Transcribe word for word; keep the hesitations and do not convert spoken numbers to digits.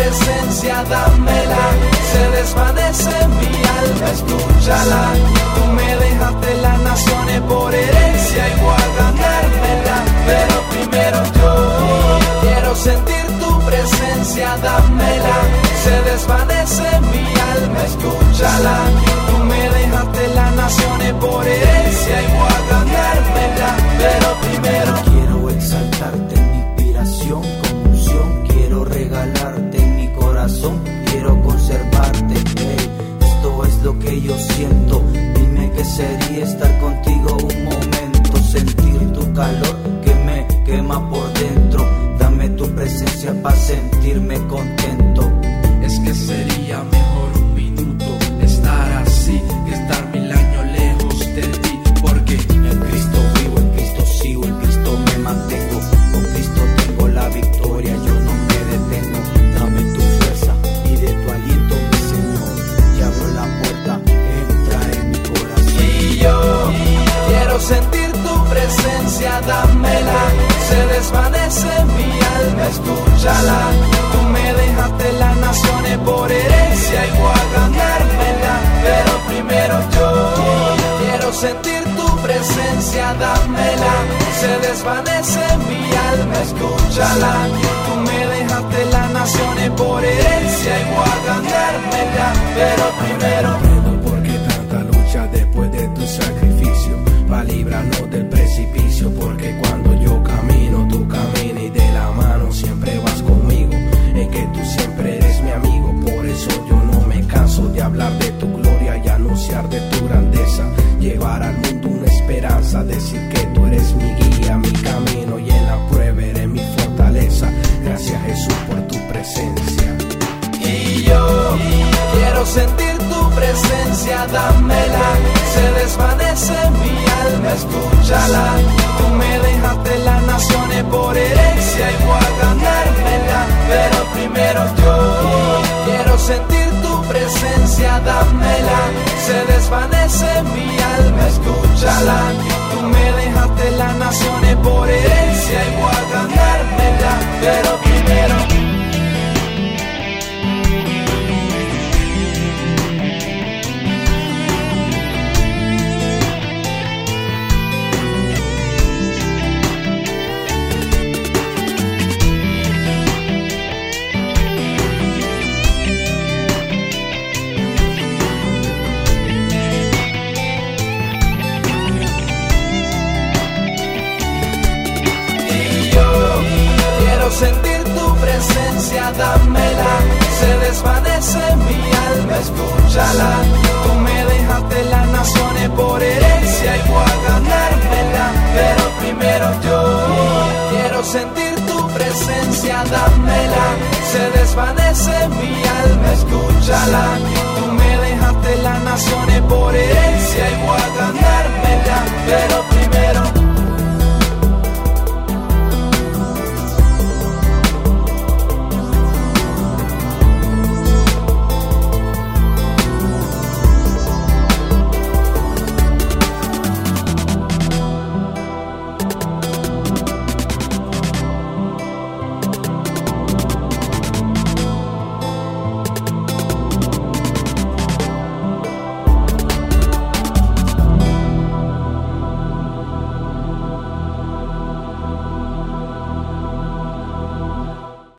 presencia, dámela. Se desvanece mi alma, escúchala. Tú me dejaste las naciones por herencia y voy a ganármela. Pero primero yo quiero sentir tu presencia, dámela. Se desvanece mi alma, escúchala. Tú me dejaste las naciones por herencia y voy a ganármela. Pero primero quiero exaltarte en mi inspiración, con unción. Quiero regalarte en mi corazón, quiero conservarte. Hey, esto es lo que yo siento. Dime qué sería estar contigo un momento, sentir tu calor que me quema por dentro. Dame tu presencia para sentirme contento. Es que sería mejor un minuto estar así que estar mil años lejos de ti. Porque en Cristo vivo, en Cristo sigo, en Cristo me mantengo. Con Cristo tengo la victoria, yo no me detengo. Dame tu fuerza y de tu aliento, mi Señor. Y abro la puerta, entra en mi corazón. Y yo quiero sentir tu presencia, dámela. Se desvanece mi alma, escúchala. Tú me dejaste las naciones por herencia y voy a ganármela. Pero primero yo quiero sentir tu presencia, dámela. Se desvanece mi alma, escúchala. Tú me dejaste las naciones por herencia y voy a ganármela. Pero primero, ¿por qué tanta lucha después de tu sacrificio? Pa' librarnos del precipicio. Porque cuando yo camino, tú caminas y de la mano siempre vas conmigo. Es que tú siempre eres mi amigo, por eso yo no me canso de hablar de tu gloria y anunciar de tu grandeza. Llevar al mundo una esperanza, decir que tú eres mi guía, mi camino y en la prueba eres mi fortaleza. Gracias Jesús por tu presencia. Y yo quiero sentir tu presencia, dámela. Se desvanece mi alma, escúchala. Tú me dejaste las naciones por herencia y voy a ganármela. Pero primero yo quiero sentir tu presencia, dámela. Se desvanece mi alma, escúchala. Tú me dejaste las naciones por herencia y voy a ganármela. Pero primero sentir tu presencia, dámela. Se desvanece mi alma, escúchala. Tú me dejaste las naciones por herencia y voy a ganármela. Pero primero yo quiero sentir tu presencia, dámela. Se desvanece mi alma, escúchala. Tú me dejaste las naciones por herencia y voy a ganármela. Pero primero